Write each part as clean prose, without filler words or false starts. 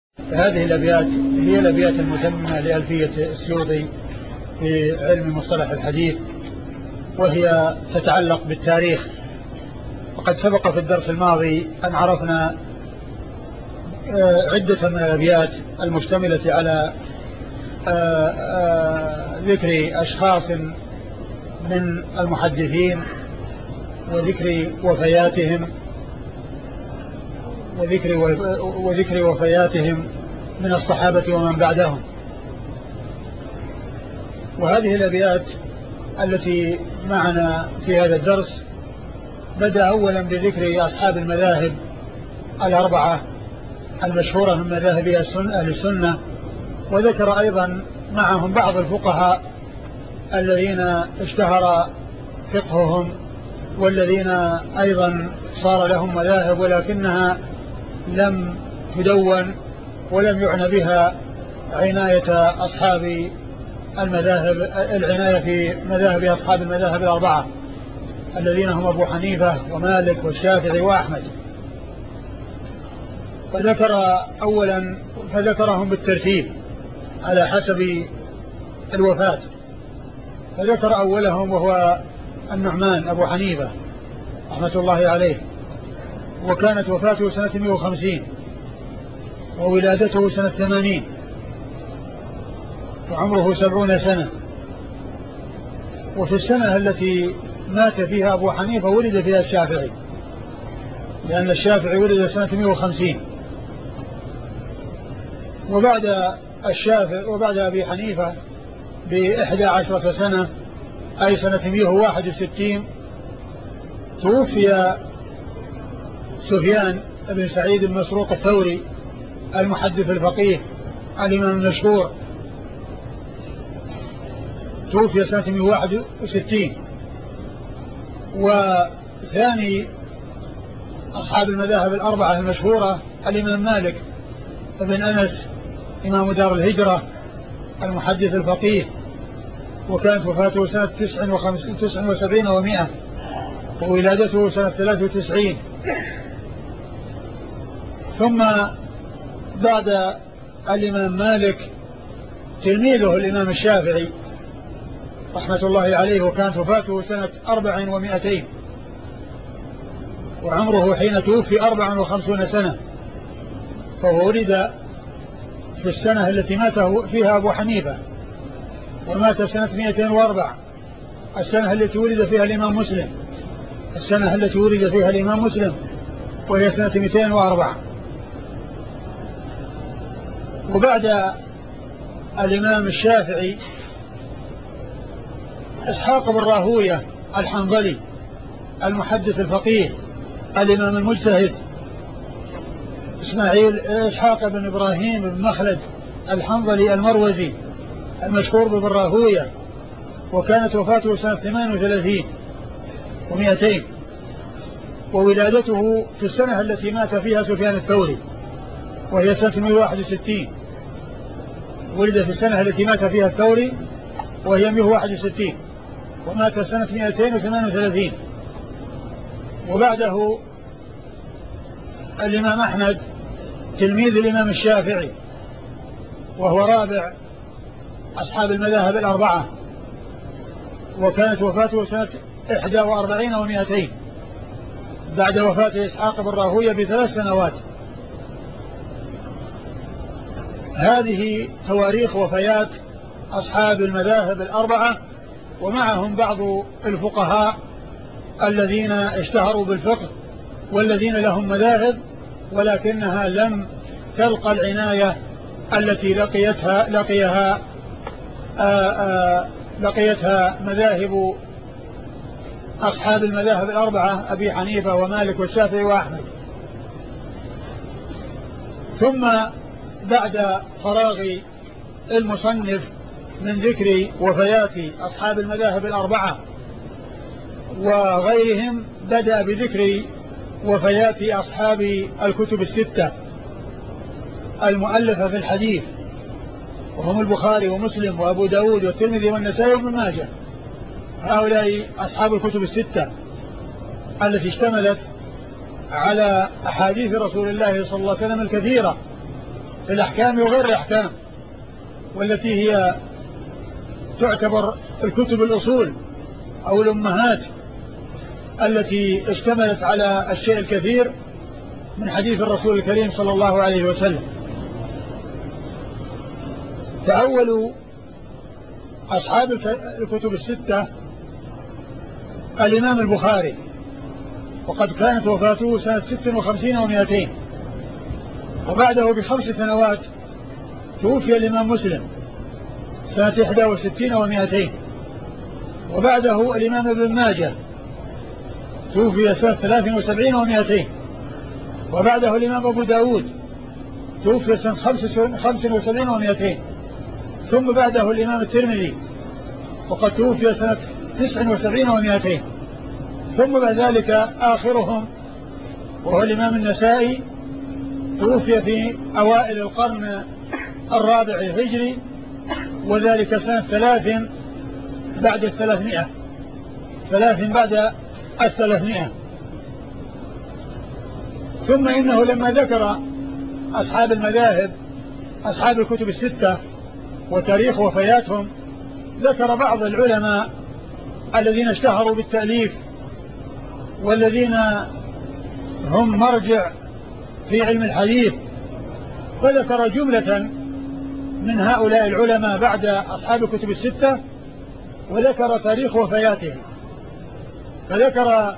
هذه الأبيات هي الأبيات المتممة لألفية السيوطي في علم مصطلح الحديث، وهي تتعلق بالتاريخ. وقد سبق في الدرس الماضي أن عرفنا عدة من الأبيات المشتملة على ذكر أشخاص من المحدثين وذكر وفياتهم من الصحابة ومن بعدهم. وهذه الأبيات التي معنا في هذا الدرس بدأ أولا بذكر أصحاب المذاهب الأربعة المشهورة من مذاهب أهل السنة، وذكر أيضا معهم بعض الفقهاء الذين اشتهر فقههم والذين أيضا صار لهم مذاهب ولكنها لم تدون ولم يعنى بها عناية أصحاب المذاهب، العناية في مذاهب أصحاب المذاهب الأربعة الذين هم أبو حنيفة ومالك والشافعي وأحمد. فذكرهم بالترتيب على حسب الوفاة. فذكر أولهم وهو النعمان أبو حنيفة رحمة الله عليه، وكانت وفاته سنة 150 وولادته سنة 80 وعمره 70 سنة. وفي السنة التي مات فيها أبو حنيفة ولد فيها الشافعي، لأن الشافعي ولد سنة 150. وبعد أبي حنيفة ب11 سنة، أي سنة 161، توفي سفيان بن سعيد المسروق الثوري المحدث الفقيه الإمام المشهور، توفي سنة 161. وثاني أصحاب المذاهب الأربعة المشهورة الإمام مالك بن أنس إمام دار الهجرة المحدث الفقيه، وكانت وفاته سنة 79 و100 وولادته سنة 93. ثم بعد الإمام مالك تلميذه الإمام الشافعي رحمة الله عليه، وكانت وفاته سنة 400 وعمره حين توفي 54 سنة. فهو ولد في السنة التي مات فيها أبو حنيفة، ومات سنة 204، السنة التي ولد فيها الإمام مسلم، وهي سنة 204. وبعد الإمام الشافعي إسحاق بن راهوية الحنظلي المحدث الفقيه الإمام المجتهد، إسحاق بن إبراهيم بن مخلد الحنظلي المروزي المشهور بن راهوية، وكانت وفاته سنة 38 و200، وولادته في السنة التي مات فيها سفيان الثوري وهي سنة 161. ولد في السنة التي مات فيها الثوري وهي 161، ومات سنة 238. وبعده الإمام أحمد تلميذ الإمام الشافعي، وهو رابع أصحاب المذاهب الأربعة، وكانت وفاته سنة 41 و200 بعد وفاة إسحاق بن راهوية ب3 سنوات. هذه تواريخ وفيات أصحاب المذاهب الأربعة، ومعهم بعض الفقهاء الذين اشتهروا بالفقه والذين لهم مذاهب ولكنها لم تلقى العناية التي لقيتها مذاهب أصحاب المذاهب الأربعة أبي حنيفة ومالك والشافعي وأحمد. ثم بعد فراغ المصنف من ذكر وفيات أصحاب المذاهب الأربعة وغيرهم، بدأ بذكر وفيات أصحاب الكتب الستة المؤلفة في الحديث، وهم البخاري ومسلم وأبو داود والترمذي والنسائي وابن ماجه. هؤلاء أصحاب الكتب الستة التي اشتملت على أحاديث رسول الله صلى الله عليه وسلم الكثيرة في الأحكام وغير الأحكام، والتي هي تعتبر الكتب الأصول أو الأمهات التي اشتملت على الشيء الكثير من حديث الرسول الكريم صلى الله عليه وسلم. فأول أصحاب الكتب الستة الإمام البخاري، وقد كانت وفاته سنة 56 و200، وبعده ب5 سنوات توفي الإمام مسلم سنة 61 و200، وبعده الإمام ابن ماجه توفي سنة 73 و200، وبعده الإمام أبو داود توفي سنة 75 و200، ثم بعده الإمام الترمذي وقد توفي سنة 79 و200، ثم بعد ذلك آخرهم وهو الإمام النسائي توفي في أوائل القرن الرابع الهجري، وذلك سنة 3 بعد 300. ثم إنه لما ذكر أصحاب المذاهب أصحاب الكتب الستة وتاريخ وفياتهم ذكر بعض العلماء الذين اشتهروا بالتأليف والذين هم مرجع في علم الحديث، فذكر جملة من هؤلاء العلماء بعد أصحاب الكتب الستة وذكر تاريخ وفياتهم. فذكر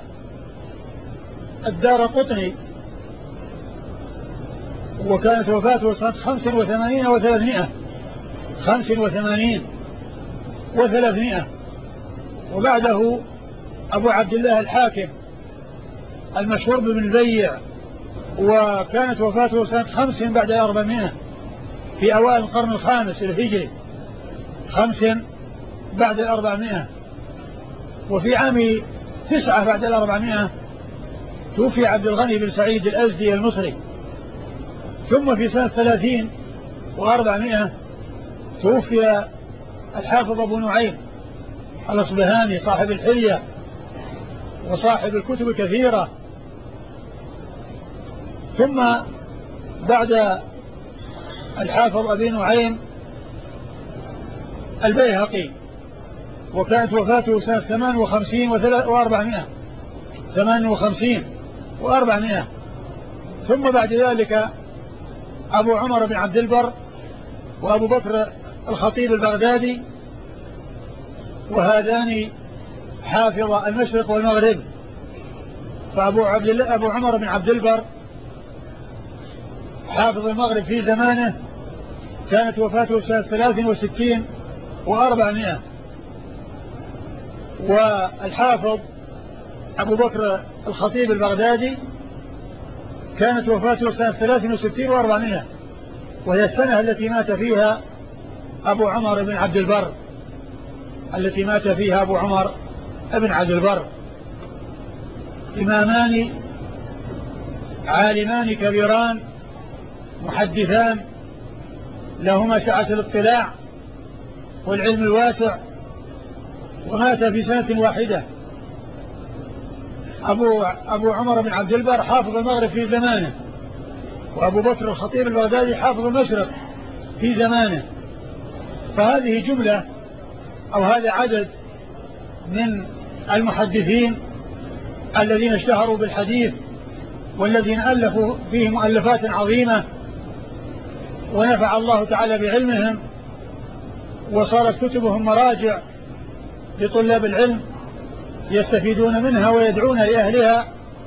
الدارقطني وكانت وفاته سنة 85 و300، وبعده أبو عبد الله الحاكم المشهور بابن البيع، وكانت وفاته سنة 5 بعد 400 في أوائل القرن الخامس الهجري، 5 بعد 400. وفي عام 9 بعد 400 توفي عبد الغني بن سعيد الأزدي المصري. ثم في سنة 30 و400 توفي الحافظ أبو نعيم الأصبهاني صاحب الحلية وصاحب الكتب الكثيرة. ثم بعد الحافظ أبي نعيم البيهقي، وكانت وفاته سنة 58 و400. ثم بعد ذلك أبو عمر بن عبد البر وأبو بكر الخطيب البغدادي، وهذان حافظ المشرق والمغرب. فأبو عمر بن عبد البر حافظ المغرب في زمانه كانت وفاته سنة 63 و400، والحافظ أبو بكر الخطيب البغدادي كانت وفاته سنة 63 و400، وهي السنة التي مات فيها أبو عمر بن عبد البر، إمامان عالمان كبيران محدثان لهما سعة الاطلاع والعلم الواسع، ومات في سنة واحدة. أبو عمر بن عبد البر حافظ المغرب في زمانه، وأبو بكر الخطيب البغدادي حافظ المشرق في زمانه. فهذه جملة أو هذا عدد من المحدثين الذين اشتهروا بالحديث والذين ألفوا فيه مؤلفات عظيمة، ونفع الله تعالى بعلمهم، وصارت كتبهم مراجع لطلاب العلم يستفيدون منها ويدعون لأهلها.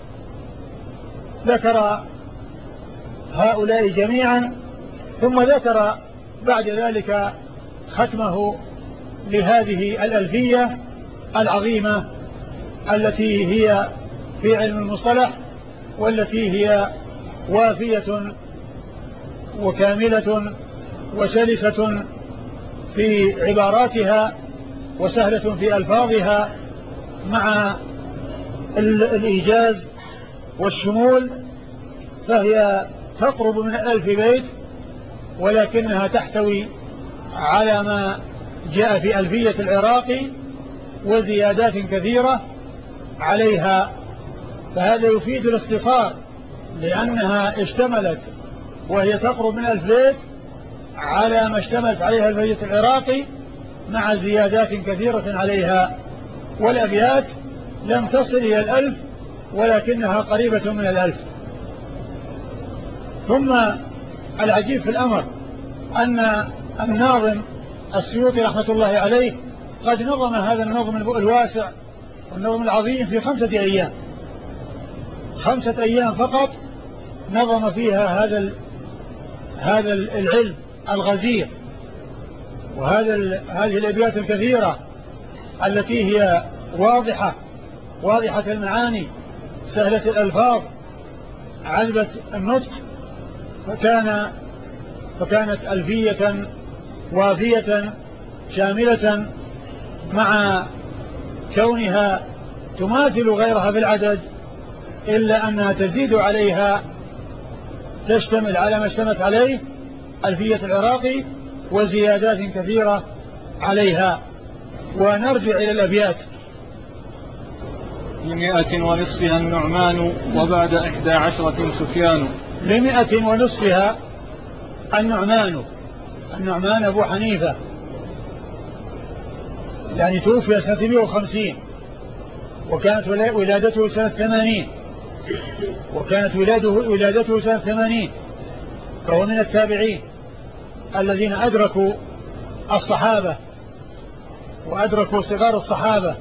ذكر هؤلاء جميعا، ثم ذكر بعد ذلك ختمه لهذه الألفية العظيمة التي هي في علم المصطلح، والتي هي وافية وكاملة وسلسة في عباراتها وسهلة في ألفاظها مع الإيجاز والشمول، فهي تقرب من 1000 بيت، ولكنها تحتوي على ما جاء في ألفية العراقي وزيادات كثيرة عليها. فهذا يفيد الاختصار، لأنها اشتملت وهي تقرب من 1000 بيت على ما اشتملت عليها الفية العراقي مع زيادات كثيرة عليها، والأبيات لم تصل إلى 1000 ولكنها قريبة من 1000. ثم العجيب في الأمر أن الناظم السيوطي رحمة الله عليه قد نظم هذا النظم الواسع والنظم العظيم في 5 أيام، 5 أيام فقط نظم فيها هذا العلم الغزير، هذه الأبيات الكثيرة التي هي واضحة المعاني سهلة الألفاظ عذبة النطق، فكانت ألفية وافية شاملة، مع كونها تماثل غيرها بالعدد إلا أنها تزيد عليها، تشتمل على ما اشتملت عليه ألفية العراقي وزيادات كثيرة عليها. ونرجع إلى الأبيات. 100 ونصفها النعمان وبعد 11 سفيان. 100 ونصفها النعمان أبو حنيفة، يعني توفي سنة 150، وكانت ولادته سنة 80، فهو من التابعين الذين أدركوا الصحابة وأدركوا صغار الصحابة.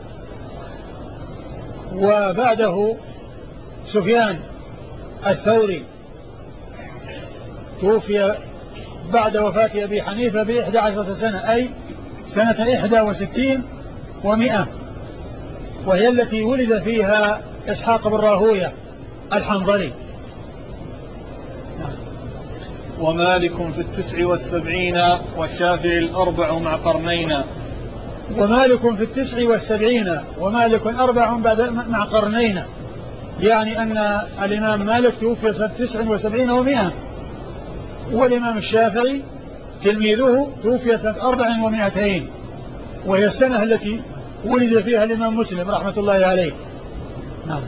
وبعده سفيان الثوري توفي بعد وفاة أبي حنيفة ب11 سنة، أي سنة 61 و100، وهي التي ولد فيها إسحاق بن راهوية الحنظلي. ومالك في 79 والشافعي 4 مع قرنين. ومالك في 79 ومالك 4 مع قرنين، يعني أن الإمام مالك توفي سنة 79 و100، والإمام الشافعي تلميذه توفي سنة 400، وهي السنة التي ولد فيها الإمام مسلم رحمة الله عليه. نعم.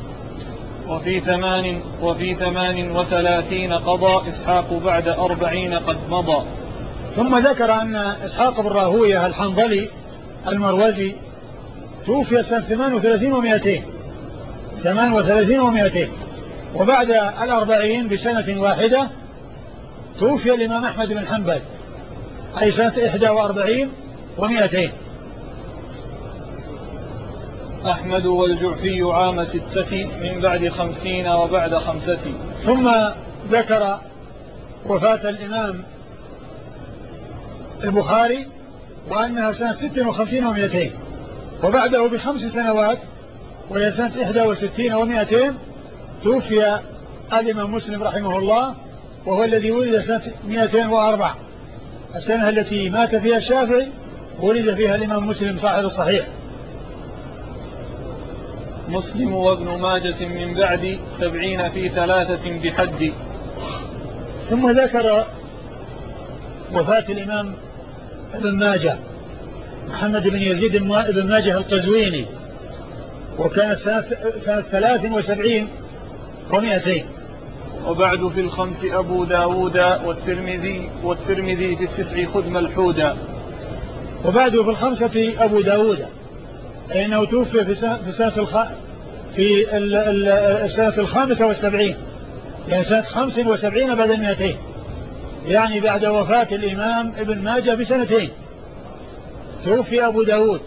وفي 38 قضى إسحاق بعد 40 قد مضى. ثم ذكر أن إسحاق بن راهوية الحنظلي المروزي توفي سنة 38 و200، وبعد 40 بسنة واحدة توفي الإمام أحمد بن حنبل، أي سنة 41 و200. أحمد والجعفي عام 6 من بعد 50 وبعد 5. ثم ذكر وفاة الإمام البخاري وأنها سنة 56 و200، وبعده ب5 سنوات وهي سنة 61 و200 توفي الإمام مسلم رحمه الله، وهو الذي ولد سنة 204، السنة التي مات فيها الشافعي ولد فيها الإمام مسلم صاحب الصحيح. مسلم وابن ماجة من بعد 70 في 3 بحد. ثم ذكر وفاة الإمام ابن ماجة محمد بن يزيد بن ماجة القزويني، وكانت سنة 73 و200. وبعد في 5 أبو داود والترمذي في 9 خذ ملحودا. وبعده في 5 أبو داود، لأنه توفي في السنة 75، يعني سنة 75 بعد 200، يعني بعد وفاة الإمام ابن ماجه بسنتين توفي أبو داود.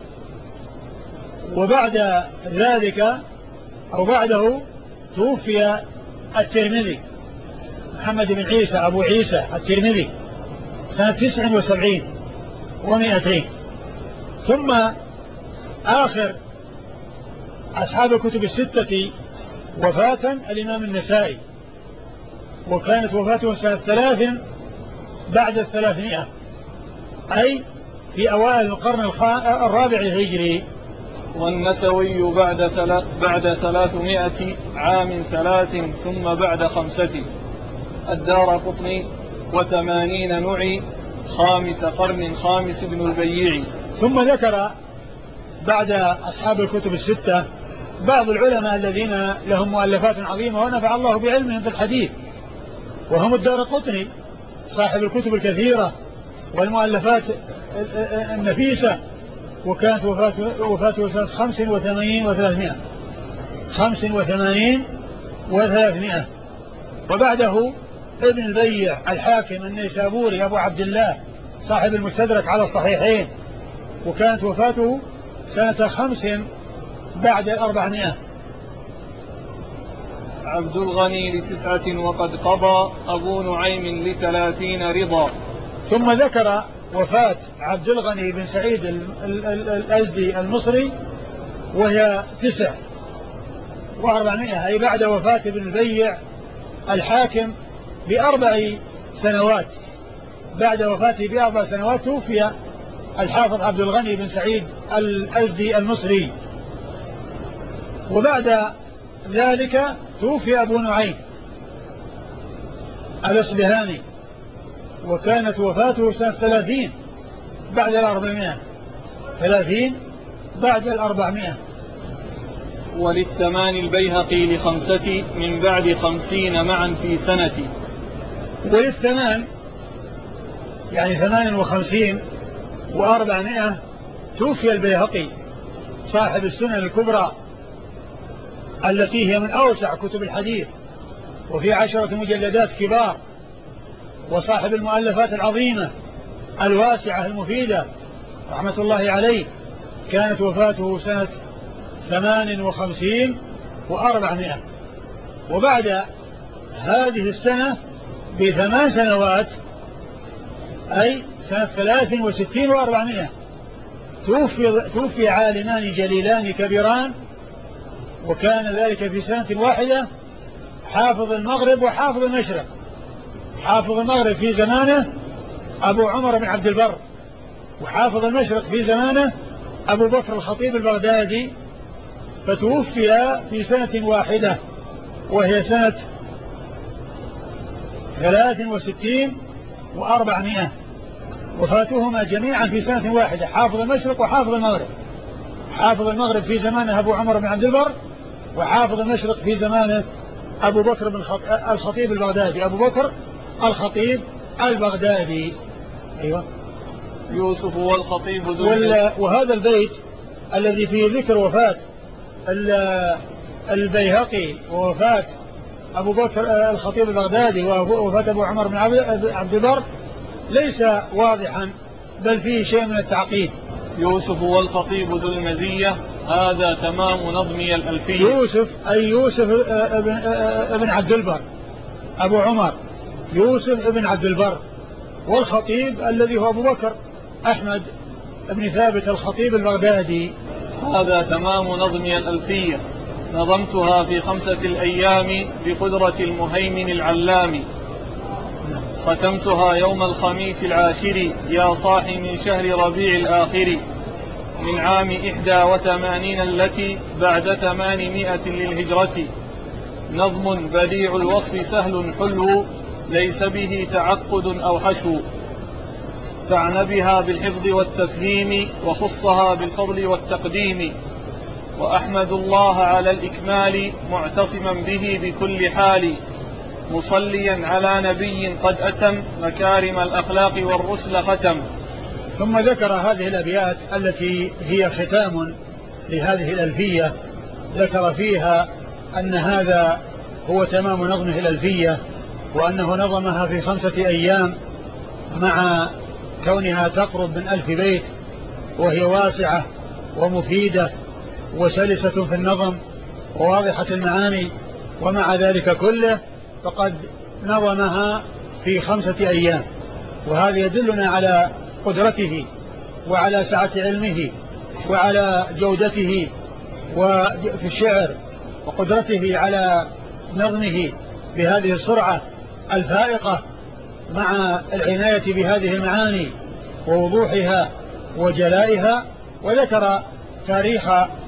وبعد ذلك أو بعده توفي الترمذي محمد بن عيسى أبو عيسى الترمذي سنة 79 و200. ثم آخر أصحاب الكتب الستة وفاة الإمام النسائي، وكانت وفاته سنة 3 بعد 300، أي في أوائل القرن الرابع الهجري. والنسوي بعد 300 عام 3 ثم بعد 5. الدارقطني 80 نعي 5 قرن 5 ابن البيع. ثم ذكر بعد أصحاب الكتب الستة بعض العلماء الذين لهم مؤلفات عظيمة ونفع الله بعلمهم في الحديث، وهم الدارقطني صاحب الكتب الكثيرة والمؤلفات النفيسة، وكانت وفاته سنة 85 و300. وبعده ابن البيع الحاكم النيسابوري أبو عبد الله صاحب المستدرك على الصحيحين، وكانت وفاته سنة 5 بعد 400. عبد الغني ل9 وقد قضى، أبو نعيم ل30 رضا. ثم ذكر وفاة عبد الغني بن سعيد الأزدي المصري وهي 9 و400، أي بعد وفاة ابن البيع الحاكم ب4 سنوات. بعد وفاته ب4 سنوات توفي الحافظ عبد الغني بن سعيد الأزدي المصري. وبعد ذلك توفي أبو نعيم الأصبهاني، وكانت وفاته سنة 30 بعد 400. 30 بعد 400. وللثمان البيهقي ل5 من بعد 50 معا في سنة. وللثمان يعني 58 و400 توفي البيهقي صاحب السنن الكبرى التي هي من أوسع كتب الحديث، وفي 10 مجلدات كبار، وصاحب المؤلفات العظيمة الواسعة المفيدة رحمة الله عليه. كانت وفاته سنة 58 و400. وبعد هذه السنة ب8 سنوات، أي سنة 63 و400، توفي عالمان جليلان كبيران، وكان ذلك في سنة واحدة، حافظ المغرب وحافظ المشرق. حافظ المغرب في زمانه أبو عمر بن عبد البر، وحافظ المشرق في زمانه أبو بكر الخطيب البغدادي، فتوفي في سنة واحدة وهي سنة 63 و400. وفاتهما جميعا في سنة واحدة، حافظ المشرق وحافظ المغرب. حافظ المغرب في زمانه أبو عمر بن عبد البر، وحافظ المشرق في زمانه أبو بكر بن الخطيب البغدادي. أبو بكر الخطيب البغدادي. أيوة. يوسف والخطيب وهذا البيت الذي فيه ذكر وفاة البيهقي ووفاة أبو بكر الخطيب البغدادي ووفاة أبو عمر بن عبد البر ليس واضحا، بل فيه شيء من التعقيد. يوسف والخطيب ذو المزية، هذا تمام نظمي الألفية. يوسف أي يوسف ابن عبد البر أبو عمر، يوسف ابن عبد البر. والخطيب الذي هو أبو بكر أحمد ابن ثابت الخطيب البغدادي. هذا تمام نظمي الألفية، نظمتها في 5 أيام بقدرة المهيمن العلام. ختمتها يوم الخميس 10 يا صاحي من شهر ربيع الآخر، من عام 81 التي بعد 800 للهجرة. نظم بديع الوصف سهل حلو، ليس به تعقد أو حشو. فاعن بها بالحفظ والتفهيم، وخصها بالفضل والتقديم. وأحمد الله على الإكمال، معتصما به بكل حال. مصليا على نبي قد أتم، مكارم الأخلاق والرسل ختم. ثم ذكر هذه الأبيات التي هي ختام لهذه الألفية، ذكر فيها أن هذا هو تمام نظمه الألفية، وأنه نظمها في 5 أيام، مع كونها تقرب من 1000 بيت، وهي واسعة ومفيدة وسلسة في النظم وواضحة المعاني. ومع ذلك كله فقد نظمها في 5 أيام، وهذا يدلنا على قدرته وعلى سعة علمه وعلى جودته وفي الشعر، وقدرته على نظمه بهذه السرعة الفائقة، مع العناية بهذه المعاني ووضوحها وجلائها. وذكر تاريخ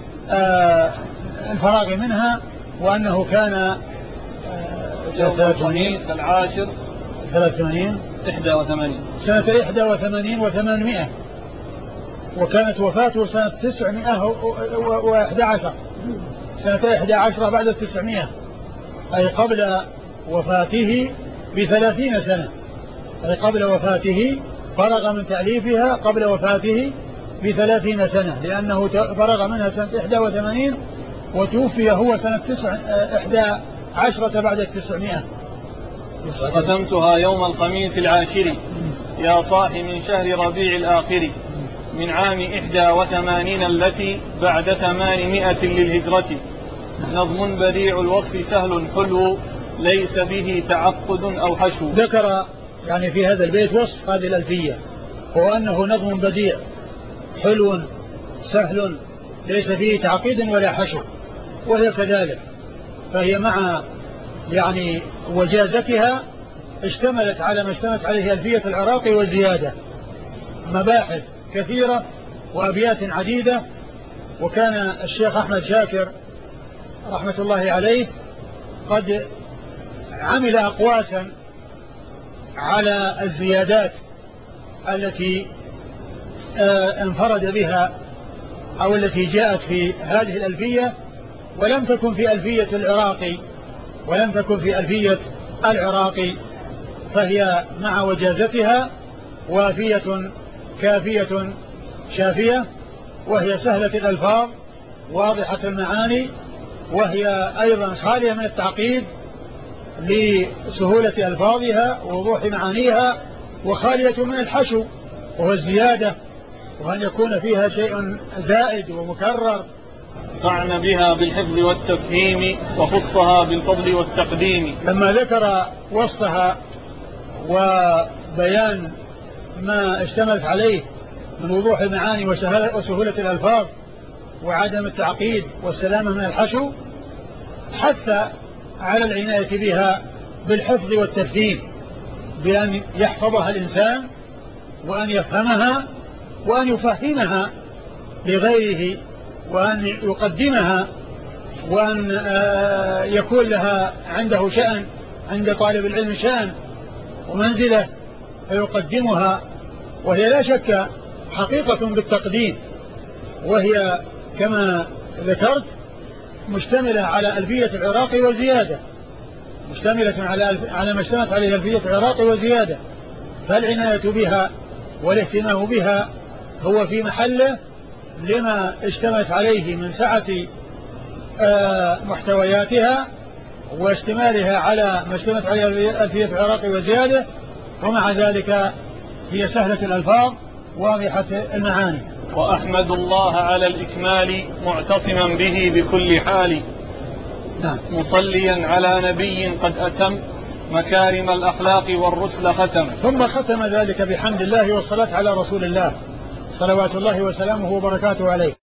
الفراغ منها، وأنه كان يوم الخميس 81 سنة 81 و800. وكانت وفاته سنة 911، سنة 11 بعد 900، أي قبل وفاته ب30 سنة، أي قبل وفاته، فرغ من تأليفها قبل وفاته ب30 سنة، لأنه فرغ منها سنة 81 وتوفي هو سنة 11 بعد 900. ختمتها يوم الخميس العاشر يا صاح من شهر ربيع الآخر من عام 81 التي بعد 800 للهجرة. نظم بديع الوصف سهل حلو ليس به تعقد أو حشو. ذكر يعني في هذا البيت وصف هذه الألفية، هو أنه نظم بديع حلو سهل ليس فيه تعقيد ولا حشو، وهي كذلك، فهي مع يعني وجازتها اشتملت على ما اشتملت عليه ألفية العراقي وزيادة، مباحث كثيرة وأبيات عديدة. وكان الشيخ أحمد شاكر رحمة الله عليه قد عمل أقواسا على الزيادات التي انفرد بها أو التي جاءت في هذه الألفية، ولم تكن في ألفية العراقي، فهي مع وجازتها وافية كافية شافية، وهي سهلة الألفاظ واضحة المعاني، وهي أيضا خالية من التعقيد لسهولة ألفاظها ووضوح معانيها، وخالية من الحشو وهو الزيادة، وأن يكون فيها شيء زائد ومكرر. طعن بها بالحفظ والتفهيم وخصها بالفضل والتقديم. لما ذكر وصفها وبيان ما اشتملت عليه من وضوح المعاني وسهولة الألفاظ وعدم التعقيد والسلامة من الحشو، حث على العناية بها بالحفظ والتفهيم، بأن يحفظها الإنسان وأن يفهمها وأن يفهمها لغيره، وأن يقدمها، وأن يكون لها عنده شأن، عند طالب العلم شأن ومنزلة فيقدمها، وهي لا شك حقيقة بالتقديم، وهي كما ذكرت مشتملة على ألفية العراقي وزيادة، مشتملة على ما اشتملت عليه ألفية العراقي وزيادة، فالعناية بها والاهتمام بها هو في محله لما اشتملت عليه من سعة محتوياتها واشتمالها على ما اشتملت عليه ألفية العراقي وزيادة، ومع ذلك هي سهلة الألفاظ واضحة المعاني. وأحمد الله على الإكمال معتصما به بكل حال. نعم. مصليا على نبي قد أتم مكارم الأخلاق والرسل ختم. ثم ختم ذلك بحمد الله والصلاة على رسول الله صلوات الله وسلامه وبركاته عليه.